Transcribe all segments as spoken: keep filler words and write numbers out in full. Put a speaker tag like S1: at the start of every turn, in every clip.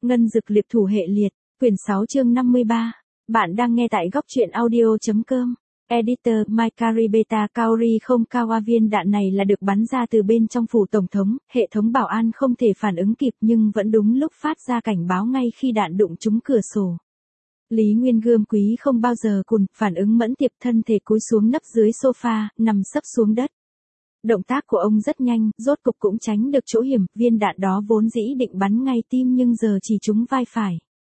S1: Ngân Dực Liệp Thủ Hệ Liệt, quyển sáu chương năm mươi ba. Bạn đang nghe tại góc truyện audio chấm com. Editor Maikari Beta Kaori không Kawa viên đạn này là được bắn ra từ bên trong phủ tổng thống, hệ thống bảo an không thể phản ứng kịp nhưng vẫn đúng lúc phát ra cảnh báo ngay khi đạn đụng trúng cửa sổ. Lý Nguyên gươm quý không bao giờ cùn, phản ứng mẫn tiệp, thân thể cúi xuống nấp dưới sofa, nằm sấp xuống đất. Động tác của ông rất nhanh, rốt cục cũng tránh được chỗ hiểm, viên đạn đó vốn dĩ định bắn ngay tim nhưng giờ chỉ trúng vai phải.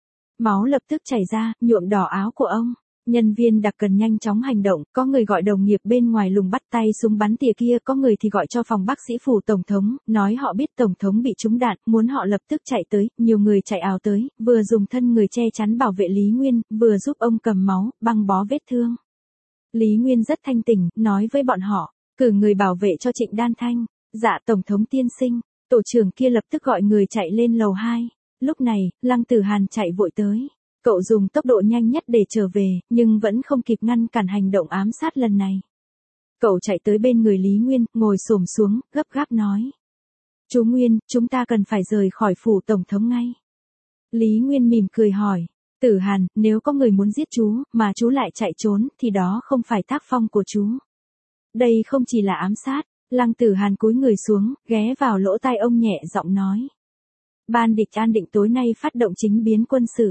S1: Máu lập tức chảy ra, nhuộm đỏ áo của ông. Nhân viên đặc cần nhanh chóng hành động, có người gọi đồng nghiệp bên ngoài lùng bắt tay súng bắn tỉa kia, có người thì gọi cho phòng bác sĩ phủ tổng thống, nói họ biết tổng thống bị trúng đạn, muốn họ lập tức chạy tới, nhiều người chạy ào tới, vừa dùng thân người che chắn bảo vệ Lý Nguyên, vừa giúp ông cầm máu, băng bó vết thương. Lý Nguyên rất thanh tỉnh, nói với bọn họ, cử người bảo vệ cho Trịnh Đan Thanh. Dạ tổng thống tiên sinh. Tổ trưởng kia lập tức gọi người chạy lên lầu hai. Lúc này, Lăng Tử Hàn chạy vội tới. Cậu dùng tốc độ nhanh nhất để trở về, nhưng vẫn không kịp ngăn cản hành động ám sát lần này. Cậu chạy tới bên người Lý Nguyên, ngồi xổm xuống, gấp gáp nói. Chú Nguyên, chúng ta cần phải rời khỏi phủ tổng thống ngay. Lý Nguyên mỉm cười hỏi. Tử Hàn, nếu có người muốn giết chú, mà chú lại chạy trốn, thì đó không phải tác phong của chú. Đây không chỉ là ám sát. Lăng Tử Hàn cúi người xuống, ghé vào lỗ tai ông nhẹ giọng nói. Ban địch an định tối nay phát động chính biến quân sự.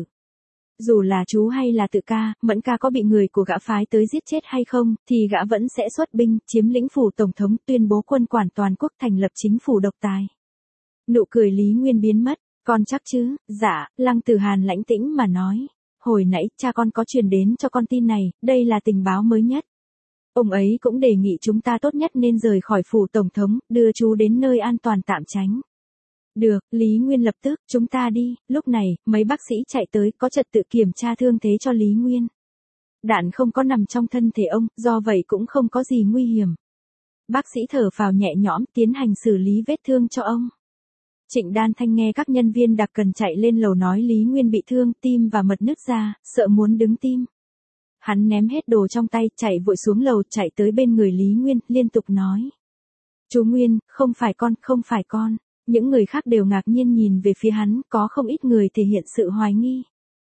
S1: Dù là chú hay là tự ca, Mẫn ca có bị người của gã phái tới giết chết hay không, thì gã vẫn sẽ xuất binh, chiếm lĩnh phủ tổng thống, tuyên bố quân quản toàn quốc, thành lập chính phủ độc tài. Nụ cười Lý Nguyên biến mất. Con chắc chứ? Dạ, Lăng Tử Hàn lãnh tĩnh mà nói. Hồi nãy, cha con có truyền đến cho con tin này, đây là tình báo mới nhất. Ông ấy cũng đề nghị chúng ta tốt nhất nên rời khỏi phủ tổng thống, đưa chú đến nơi an toàn tạm tránh. Được, Lý Nguyên lập tức, chúng ta đi. Lúc này, mấy bác sĩ chạy tới, có trật tự kiểm tra thương thế cho Lý Nguyên. Đạn không có nằm trong thân thể ông, do vậy cũng không có gì nguy hiểm. Bác sĩ thở phào nhẹ nhõm, tiến hành xử lý vết thương cho ông. Trịnh Đan Thanh nghe các nhân viên đặc cần chạy lên lầu nói Lý Nguyên bị thương, tim và mật nứt ra, sợ muốn đứng tim. Hắn ném hết đồ trong tay, chạy vội xuống lầu, chạy tới bên người Lý Nguyên, liên tục nói. Chú Nguyên, không phải con, không phải con. Những người khác đều ngạc nhiên nhìn về phía hắn, có không ít người thể hiện sự hoài nghi.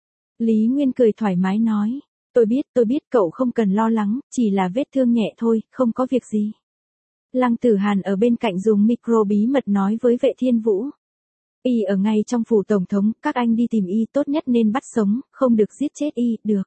S1: Lý Nguyên cười thoải mái nói. Tôi biết, tôi biết cậu không cần lo lắng, chỉ là vết thương nhẹ thôi, không có việc gì. Lăng Tử Hàn ở bên cạnh dùng micro bí mật nói với Vệ Thiên Vũ. Y ở ngay trong phủ tổng thống, các anh đi tìm y, tốt nhất nên bắt sống, không được giết chết y, được.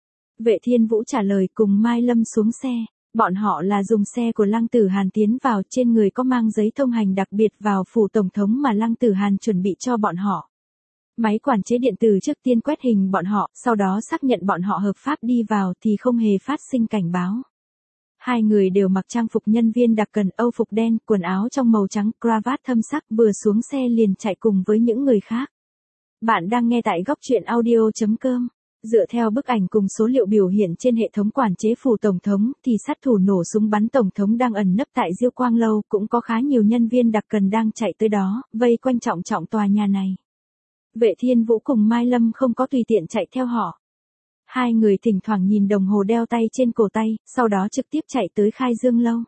S1: Vệ Thiên Vũ trả lời cùng Mai Lâm xuống xe. Bọn họ là dùng xe của Lăng Tử Hàn tiến vào, trên người có mang giấy thông hành đặc biệt vào phủ tổng thống mà Lăng Tử Hàn chuẩn bị cho bọn họ. Máy quản chế điện tử trước tiên quét hình bọn họ, sau đó xác nhận bọn họ hợp pháp đi vào thì không hề phát sinh cảnh báo. Hai người đều mặc trang phục nhân viên đặc cần, âu phục đen, quần áo trong màu trắng, cravat thâm sắc, vừa xuống xe liền chạy cùng với những người khác. Bạn đang nghe tại góc truyện audio chấm com. Dựa theo bức ảnh cùng số liệu biểu hiện trên hệ thống quản chế phủ tổng thống, thì sát thủ nổ súng bắn tổng thống đang ẩn nấp tại Diêu Quang Lâu, cũng có khá nhiều nhân viên đặc cần đang chạy tới đó, vây quanh trọng trọng tòa nhà này. Vệ Thiên Vũ cùng Mai Lâm không có tùy tiện chạy theo họ. Hai người thỉnh thoảng nhìn đồng hồ đeo tay trên cổ tay, sau đó trực tiếp chạy tới Khai Dương Lâu.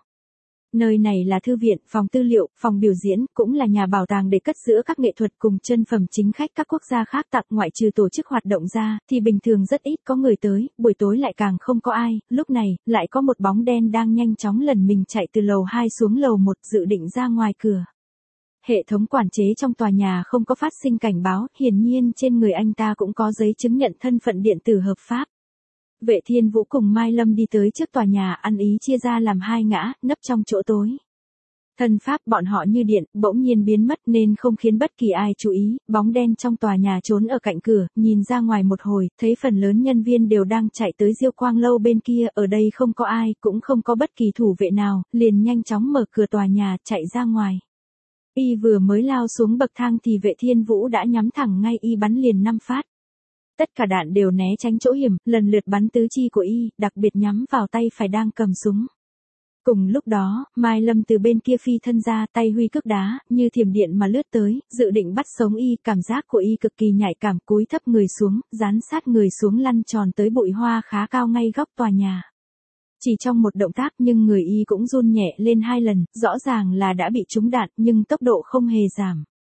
S1: Nơi này là thư viện, phòng tư liệu, phòng biểu diễn, cũng là nhà bảo tàng để cất giữ các nghệ thuật cùng chân phẩm chính khách các quốc gia khác tặng. Ngoại trừ tổ chức hoạt động ra, thì bình thường rất ít có người tới, buổi tối lại càng không có ai. Lúc này, lại có một bóng đen đang nhanh chóng lần mình chạy từ lầu hai xuống lầu một, dự định ra ngoài cửa. Hệ thống quản chế trong tòa nhà không có phát sinh cảnh báo, hiển nhiên trên người anh ta cũng có giấy chứng nhận thân phận điện tử hợp pháp. Vệ Thiên Vũ cùng Mai Lâm đi tới trước tòa nhà, ăn ý chia ra làm hai ngã, nấp trong chỗ tối. Thân pháp bọn họ như điện, bỗng nhiên biến mất nên không khiến bất kỳ ai chú ý, bóng đen trong tòa nhà trốn ở cạnh cửa, nhìn ra ngoài một hồi, thấy phần lớn nhân viên đều đang chạy tới Diêu Quang Lâu bên kia, ở đây không có ai, cũng không có bất kỳ thủ vệ nào, liền nhanh chóng mở cửa tòa nhà, chạy ra ngoài. Y vừa mới lao xuống bậc thang thì Vệ Thiên Vũ đã nhắm thẳng ngay y bắn liền năm phát. Tất cả đạn đều né tránh chỗ hiểm, lần lượt bắn tứ chi của y, đặc biệt nhắm vào tay phải đang cầm súng. Cùng lúc đó, Mai Lâm từ bên kia phi thân ra, tay huy cước đá, như thiểm điện mà lướt tới, dự định bắt sống y, cảm giác của y cực kỳ nhạy cảm, cúi thấp người xuống, dán sát người xuống lăn tròn tới bụi hoa khá cao ngay góc tòa nhà. Chỉ trong một động tác nhưng người y cũng run nhẹ lên hai lần, rõ ràng là đã bị trúng đạn nhưng tốc độ không hề giảm.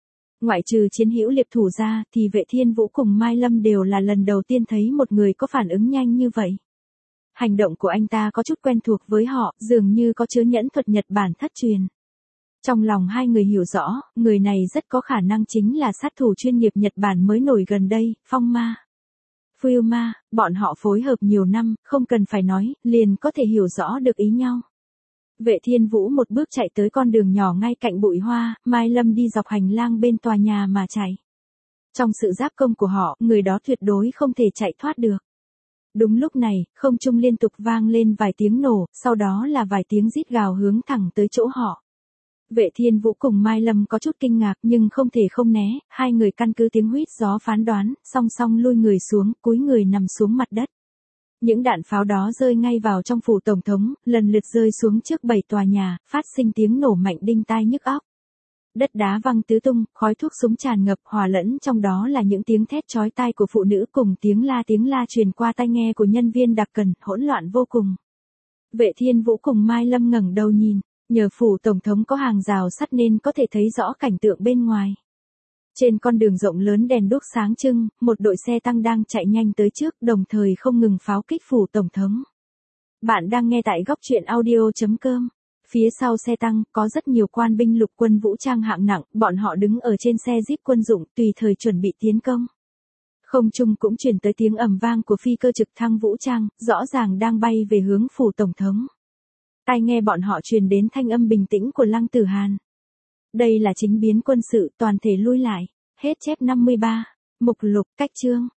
S1: Ngoại trừ chiến hữu Liệp Thủ ra thì Vệ Thiên Vũ cùng Mai Lâm đều là lần đầu tiên thấy một người có phản ứng nhanh như vậy. Hành động của anh ta có chút quen thuộc với họ, dường như có chứa nhẫn thuật Nhật Bản thất truyền. Trong lòng hai người hiểu rõ, người này rất có khả năng chính là sát thủ chuyên nghiệp Nhật Bản mới nổi gần đây, Phong Ma. Fuyuma, bọn họ phối hợp nhiều năm, không cần phải nói, liền có thể hiểu rõ được ý nhau. Vệ Thiên Vũ một bước chạy tới con đường nhỏ ngay cạnh bụi hoa, Mai Lâm đi dọc hành lang bên tòa nhà mà chạy. Trong sự giáp công của họ, người đó tuyệt đối không thể chạy thoát được. Đúng lúc này, không trung liên tục vang lên vài tiếng nổ, sau đó là vài tiếng rít gào hướng thẳng tới chỗ họ. Vệ Thiên Vũ cùng Mai Lâm có chút kinh ngạc nhưng không thể không né, hai người căn cứ tiếng huýt gió phán đoán, song song lui người xuống, cúi người nằm xuống mặt đất. Những đạn pháo đó rơi ngay vào trong phủ tổng thống, lần lượt rơi xuống trước bảy tòa nhà, phát sinh tiếng nổ mạnh đinh tai nhức óc. Đất đá văng tứ tung, khói thuốc súng tràn ngập, hòa lẫn trong đó là những tiếng thét chói tai của phụ nữ cùng tiếng la tiếng la truyền qua tai nghe của nhân viên đặc cần, hỗn loạn vô cùng. Vệ Thiên Vũ cùng Mai Lâm ngẩng đầu nhìn, nhờ phủ tổng thống có hàng rào sắt nên có thể thấy rõ cảnh tượng bên ngoài. Trên con đường rộng lớn đèn đuốc sáng trưng, một đội xe tăng đang chạy nhanh tới trước, đồng thời không ngừng pháo kích phủ tổng thống. Bạn đang nghe tại góc truyện audio chấm com. Phía sau xe tăng, có rất nhiều quan binh lục quân vũ trang hạng nặng, bọn họ đứng ở trên xe jeep quân dụng, tùy thời chuẩn bị tiến công. Không trung cũng truyền tới tiếng ầm vang của phi cơ trực thăng vũ trang, rõ ràng đang bay về hướng phủ tổng thống. Tai nghe bọn họ truyền đến thanh âm bình tĩnh của Lăng Tử Hàn. Đây là chính biến quân sự, toàn thể lui lại. Hết chép năm mươi ba. Mục lục, cách chương.